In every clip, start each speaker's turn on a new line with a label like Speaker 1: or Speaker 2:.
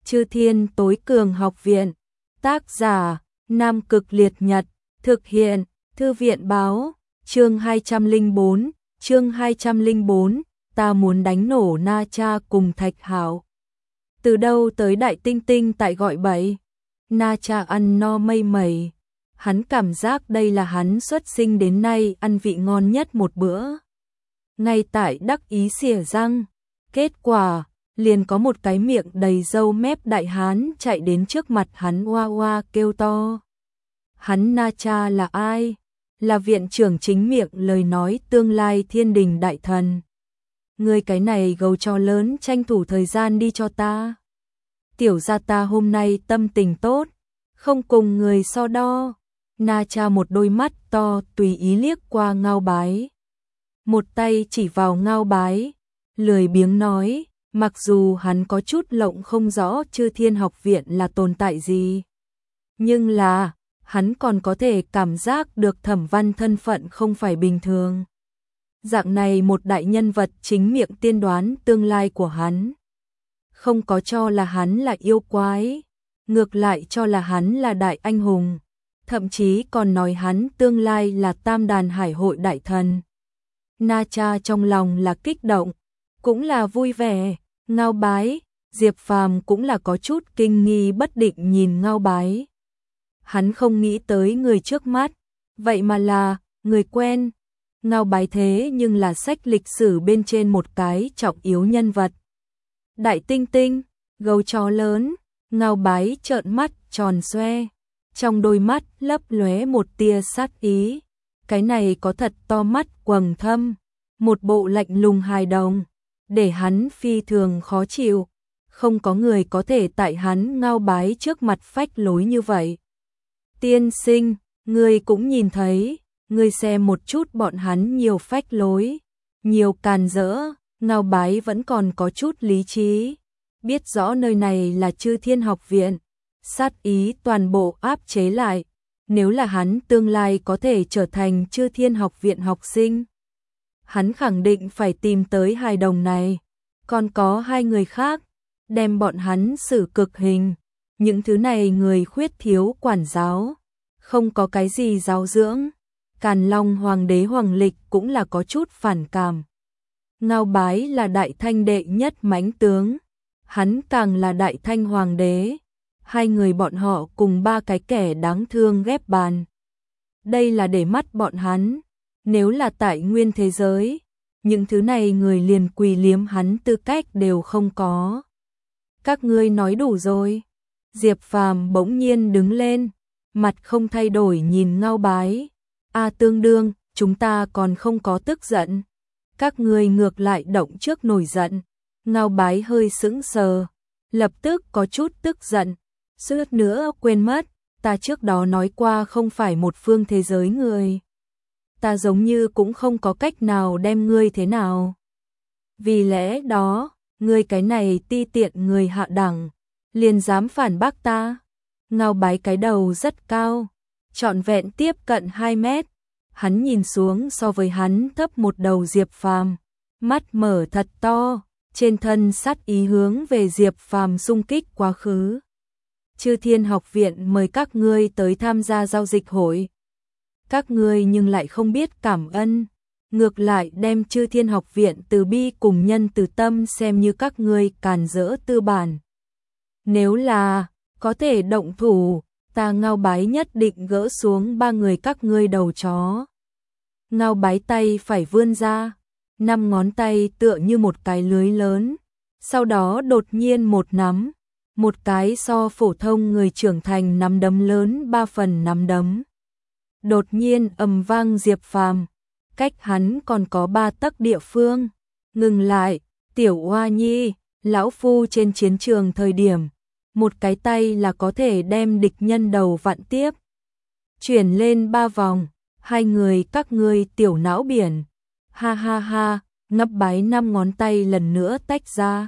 Speaker 1: Chư Thiên Tối Cường Học Viện. Tác giả: Nam Cực Liệt Nhật. Thực hiện: Thư viện báo. Chương 204, ta muốn đánh nổ Na Cha cùng Thạch Hạo. Từ đâu tới Đại Tinh Tinh tại gọi bậy? Na Cha ăn no mây mẩy. Hắn cảm giác đây là hắn xuất sinh đến nay ăn vị ngon nhất một bữa. Ngay tại đắc ý xỉa răng, kết quả liền có một cái miệng đầy râu mép đại hán chạy đến trước mặt hắn oa oa kêu to. Hắn Na Cha là ai? Là viện trưởng chính miệng lời nói tương lai thiên đình đại thần. Ngươi cái này gấu chó lớn, tranh thủ thời gian đi cho ta. Tiểu gia ta hôm nay tâm tình tốt, không cùng người so đo. Na Cha một đôi mắt to tùy ý liếc qua Ngao Bái. Một tay chỉ vào Ngao Bái, lười biếng nói, mặc dù hắn có chút lộng không rõ Chư Thiên Học Viện là tồn tại gì. Nhưng là, hắn còn có thể cảm giác được Thẩm Văn thân phận không phải bình thường. Dạng này một đại nhân vật chính miệng tiên đoán tương lai của hắn. Không có cho là hắn là yêu quái, ngược lại cho là hắn là đại anh hùng, thậm chí còn nói hắn tương lai là Tam Đàn Hải Hội đại thần. Na Cha trong lòng là kích động, cũng là vui vẻ. Ngao Bái, Diệp Phàm cũng là có chút kinh nghi bất định nhìn Ngao Bái. Hắn không nghĩ tới người trước mắt, vậy mà là người quen. Ngao Bái thế nhưng là sách lịch sử bên trên một cái trọng yếu nhân vật. Đại Tinh Tinh, gấu chó lớn. Ngao Bái trợn mắt tròn xoe, trong đôi mắt lấp lóe một tia sát ý. Cái này có thật to mắt quầng thâm, một bộ lạnh lùng hài đồng, để hắn phi thường khó chịu. Không có người có thể tại hắn Ngao Bái trước mặt phách lối như vậy. Tiên sinh, ngươi cũng nhìn thấy, ngươi xem một chút bọn hắn nhiều phách lối, nhiều càn rỡ. Ngao Bái vẫn còn có chút lý trí, biết rõ nơi này là Chư Thiên Học Viện, sát ý toàn bộ áp chế lại. Nếu là hắn tương lai có thể trở thành Chư Thiên Học Viện học sinh, hắn khẳng định phải tìm tới hài đồng này, còn có hai người khác, đem bọn hắn xử cực hình. Những thứ này người khuyết thiếu quản giáo, không có cái gì giáo dưỡng. Càn Long Hoàng đế Hoàng Lịch cũng là có chút phản cảm. Ngao Bái là Đại Thanh đệ nhất mãnh tướng, hắn càng là Đại Thanh Hoàng đế. Hai người bọn họ cùng ba cái kẻ đáng thương ghép bàn. Đây là để mắt bọn hắn. Nếu là tại nguyên thế giới, những thứ này người liền quỳ liếm hắn tư cách đều không có. Các ngươi nói đủ rồi. Diệp Phàm bỗng nhiên đứng lên, mặt không thay đổi nhìn Ngao Bái. Tương đương, chúng ta còn không có tức giận. Các ngươi ngược lại động trước nổi giận. Ngao Bái hơi sững sờ, lập tức có chút tức giận. Suýt nữa quên mất, ta trước đó nói qua không phải một phương thế giới người. Ta giống như cũng không có cách nào đem ngươi thế nào. Vì lẽ đó, ngươi cái này ti tiện người hạ đẳng, liền dám phản bác ta. Ngao Bái cái đầu rất cao, trọn vẹn tiếp cận 2 mét. Hắn nhìn xuống so với hắn thấp một đầu Diệp Phàm, mắt mở thật to, trên thân sát ý hướng về Diệp Phàm xung kích quá khứ. Chư Thiên Học Viện mời các ngươi tới tham gia giao dịch hội. Các ngươi nhưng lại không biết cảm ơn, ngược lại đem Chư Thiên Học Viện từ bi cùng nhân từ tâm xem như các ngươi càn rỡ tư bản. Nếu là có thể động thủ, ta Ngao Bái nhất định gỡ xuống ba người các ngươi đầu chó. Ngao Bái tay phải vươn ra, 5 ngón tay tựa như một cái lưới lớn, sau đó đột nhiên một nắm, một cái so phổ thông người trưởng thành nắm đấm lớn 3 phần nắm đấm. Đột nhiên ầm vang Diệp Phàm, cách hắn còn có 3 tấc địa phương. Ngừng lại, Tiểu Oa Nhi, lão phu trên chiến trường thời điểm, một cái tay là có thể đem địch nhân đầu vặn tiếp. Chuyển lên 3 vòng, hai người các ngươi tiểu não biển. Ha ha ha, Ngấp Bái 5 ngón tay lần nữa tách ra.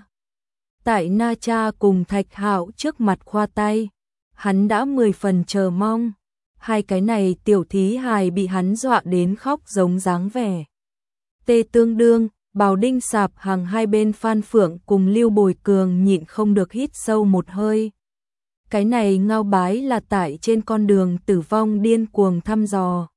Speaker 1: Tại Na Cha cùng Thạch Hạo trước mặt khoa tay, hắn đã 10 phần chờ mong. Hai cái này tiểu thí hài bị hắn dọa đến khóc giống dáng vẻ. Tê tương đương, Bào Đinh Sạp Hằng hai bên Phan Phượng cùng Lưu Bồi Cường nhịn không được hít sâu một hơi. Cái này Ngao Bái là tại trên con đường tử vong điên cuồng thăm dò.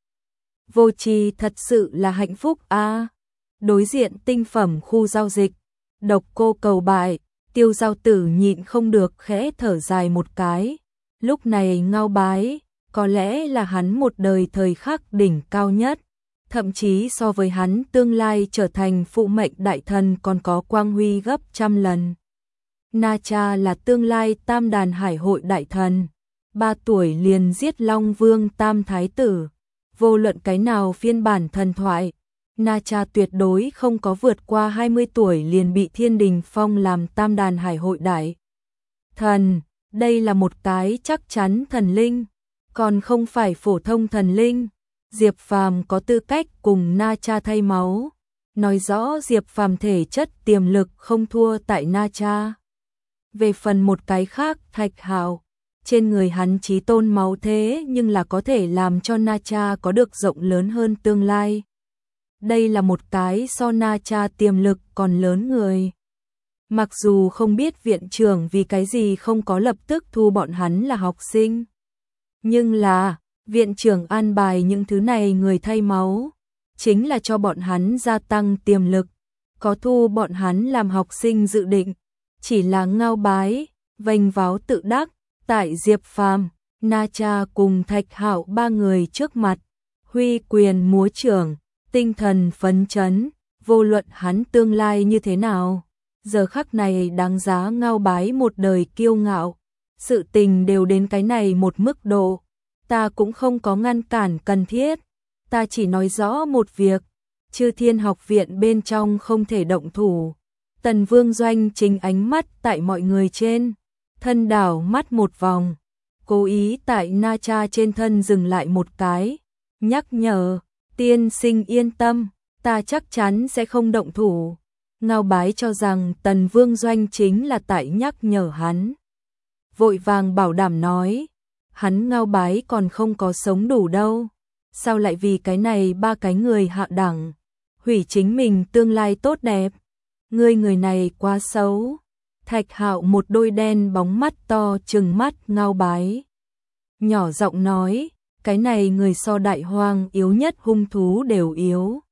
Speaker 1: Vô Trì thật sự là hạnh phúc a. Đối diện tinh phẩm khu giao dịch, Độc Cô cầu bại, Tiêu Giao Tử nhịn không được khẽ thở dài một cái. Lúc này Ngao Bái, có lẽ là hắn một đời thời khắc đỉnh cao nhất, thậm chí so với hắn tương lai trở thành phụ mệnh đại thần còn có quang huy gấp trăm lần. Na Cha là tương lai Tam Đàn Hải hội đại thần, 3 tuổi liền giết Long Vương Tam Thái tử. Vô luận cái nào phiên bản thần thoại, Na Cha tuyệt đối không có vượt qua 20 tuổi liền bị Thiên Đình phong làm Tam Đàn Hải hội đại thần. Đây là một cái chắc chắn thần linh, còn không phải phổ thông thần linh. Diệp Phàm có tư cách cùng Na Cha thay máu, nói rõ Diệp Phàm thể chất tiềm lực không thua tại Na Cha. Về phần một cái khác, Thạch Hạo, trên người hắn chí tôn máu thế nhưng là có thể làm cho Na Cha có được rộng lớn hơn tương lai. Đây là một cái so Na Cha tiềm lực còn lớn người. Mặc dù không biết viện trưởng vì cái gì không có lập tức thu bọn hắn là học sinh, nhưng là viện trưởng an bài những thứ này người thay máu, chính là cho bọn hắn gia tăng tiềm lực, có thu bọn hắn làm học sinh dự định. Chỉ là Ngao Bái, vênh váo tự đắc, tại Diệp Phàm, Na Cha cùng Thạch Hạo 3 người trước mặt, huy quyền múa trưởng, tinh thần phấn chấn, vô luận hắn tương lai như thế nào. Giờ khắc này đáng giá Ngao Bái một đời kiêu ngạo, sự tình đều đến cái này một mức độ, ta cũng không có ngăn cản cần thiết, ta chỉ nói rõ một việc, Chư Thiên học viện bên trong không thể động thủ. Tần Vương Doanh chính ánh mắt tại mọi người trên, thân đảo mắt một vòng, cố ý tại Na Cha trên thân dừng lại một cái, nhắc nhở, tiên sinh yên tâm, ta chắc chắn sẽ không động thủ. Ngao Bái cho rằng Tần Vương Doanh chính là tại nhắc nhở hắn. Vội vàng bảo đảm nói, hắn Ngao Bái còn không có sống đủ đâu, sao lại vì cái này 3 cái người hạ đẳng, hủy chính mình tương lai tốt đẹp. Người này quá xấu. Thạch Hạo một đôi đen bóng mắt to trừng mắt Ngao Bái, nhỏ giọng nói, cái này người so Đại Hoang yếu nhất hung thú đều yếu.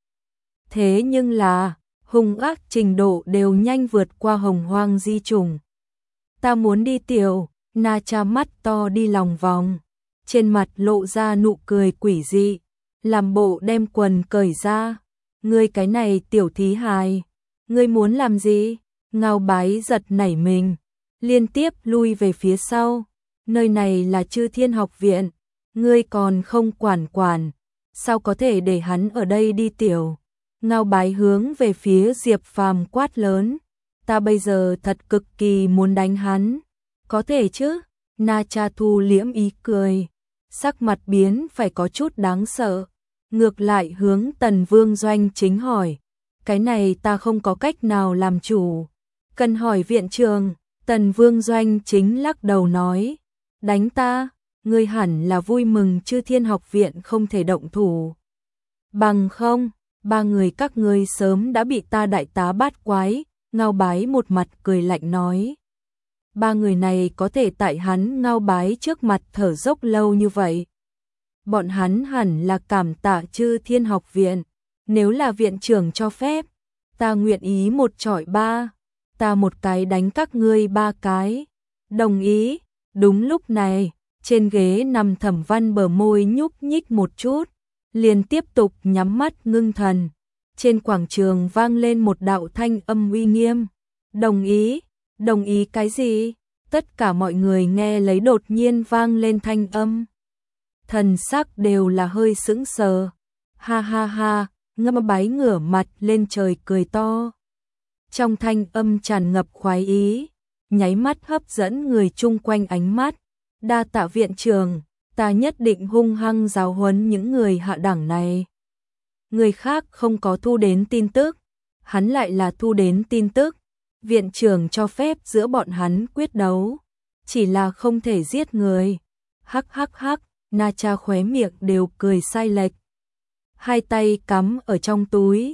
Speaker 1: Thế nhưng là, hung ác trình độ đều nhanh vượt qua Hồng Hoang di trùng. Ta muốn đi tiểu. Na Cha mắt to đi lòng vòng, trên mặt lộ ra nụ cười quỷ dị, làm bộ đem quần cởi ra. Ngươi cái này tiểu thí hài, ngươi muốn làm gì? Ngao Bái giật nảy mình, liên tiếp lui về phía sau. Nơi này là Chư Thiên học viện, ngươi còn không quản, sao có thể để hắn ở đây đi tiểu? Ngao Bái hướng về phía Diệp Phàm quát lớn, ta bây giờ thật cực kỳ muốn đánh hắn. Có thể chứ? Na Cha thu liễm ý cười, sắc mặt biến phải có chút đáng sợ, ngược lại hướng Tần Vương Doanh chính hỏi, cái này ta không có cách nào làm chủ, cần hỏi viện trưởng. Tần Vương Doanh chính lắc đầu nói, đánh ta, ngươi hẳn là vui mừng Chư Thiên học viện không thể động thủ. Bằng không, 3 người các ngươi sớm đã bị ta đại tá bát quái. Ngao Bái một mặt cười lạnh nói, 3 người này có thể tại hắn Ngao Bái trước mặt thở dốc lâu như vậy, bọn hắn hẳn là cảm tạ Chư Thiên học viện. Nếu là viện trưởng cho phép, ta nguyện ý một chọi 3, ta một cái đánh các ngươi 3 cái. Đồng ý. Đúng lúc này, trên ghế nằm Thẩm Văn bờ môi nhúc nhích một chút, liền tiếp tục nhắm mắt ngưng thần. Trên quảng trường vang lên một đạo thanh âm uy nghiêm, đồng ý. Đồng ý cái gì? Tất cả mọi người nghe lấy đột nhiên vang lên thanh âm, thần sắc đều là hơi sững sờ. Ha ha ha, Ngao Bái ngửa mặt lên trời cười to, trong thanh âm tràn ngập khoái ý, nháy mắt hấp dẫn người chung quanh ánh mắt. Đa tạ viện trưởng, ta nhất định hung hăng giáo huấn những người hạ đẳng này. Người khác không có thu đến tin tức, hắn lại là thu đến tin tức. Viện trưởng cho phép giữa bọn hắn quyết đấu, chỉ là không thể giết người. Hắc hắc hắc, Na Cha khóe miệng đều cười sai lệch, hai tay cắm ở trong túi,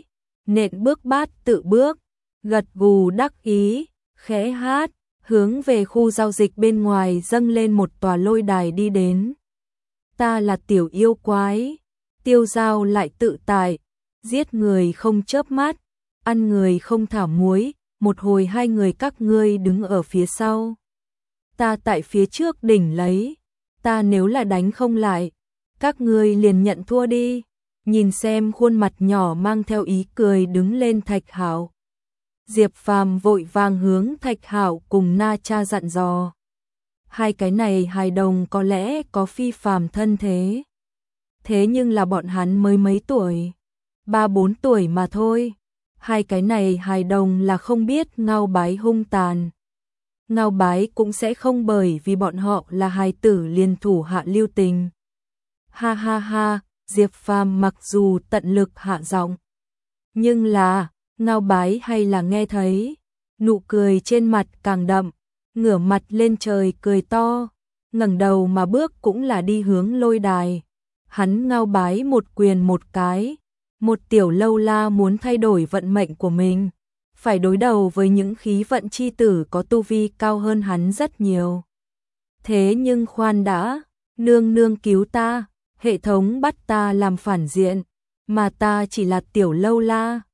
Speaker 1: nện bước bát tự bước, gật gù đắc ý, khẽ hát, hướng về khu giao dịch bên ngoài dâng lên một tòa lôi đài đi đến. Ta là tiểu yêu quái, tiêu dao lại tự tại, giết người không chớp mắt, ăn người không thả muối, một hồi hai người các ngươi đứng ở phía sau. Ta tại phía trước đỉnh lấy, ta nếu là đánh không lại, các ngươi liền nhận thua đi. Nhìn xem khuôn mặt nhỏ mang theo ý cười đứng lên Thạch Hạo. Diệp Phàm vội vàng hướng Thạch Hạo cùng Na Cha dặn dò. Hai cái này hài đồng có lẽ có phi phàm thân thế. Thế nhưng là bọn hắn mới mấy tuổi, 3-4 tuổi mà thôi. Hai cái này hài đồng là không biết Ngao Bái hung tàn. Ngao Bái cũng sẽ không bởi vì bọn họ là hài tử liền thủ hạ lưu tình. Ha ha ha, Diệp Phàm mặc dù tận lực hạ giọng, nhưng là Ngao Bái hay là nghe thấy, nụ cười trên mặt càng đậm, ngửa mặt lên trời cười to, ngẩng đầu mà bước cũng là đi hướng lôi đài. Hắn Ngao Bái một quyền một cái, một tiểu lâu la muốn thay đổi vận mệnh của mình, phải đối đầu với những khí vận chi tử có tu vi cao hơn hắn rất nhiều. Thế nhưng khoan đã, nương nương cứu ta, hệ thống bắt ta làm phản diện, mà ta chỉ là tiểu lâu la.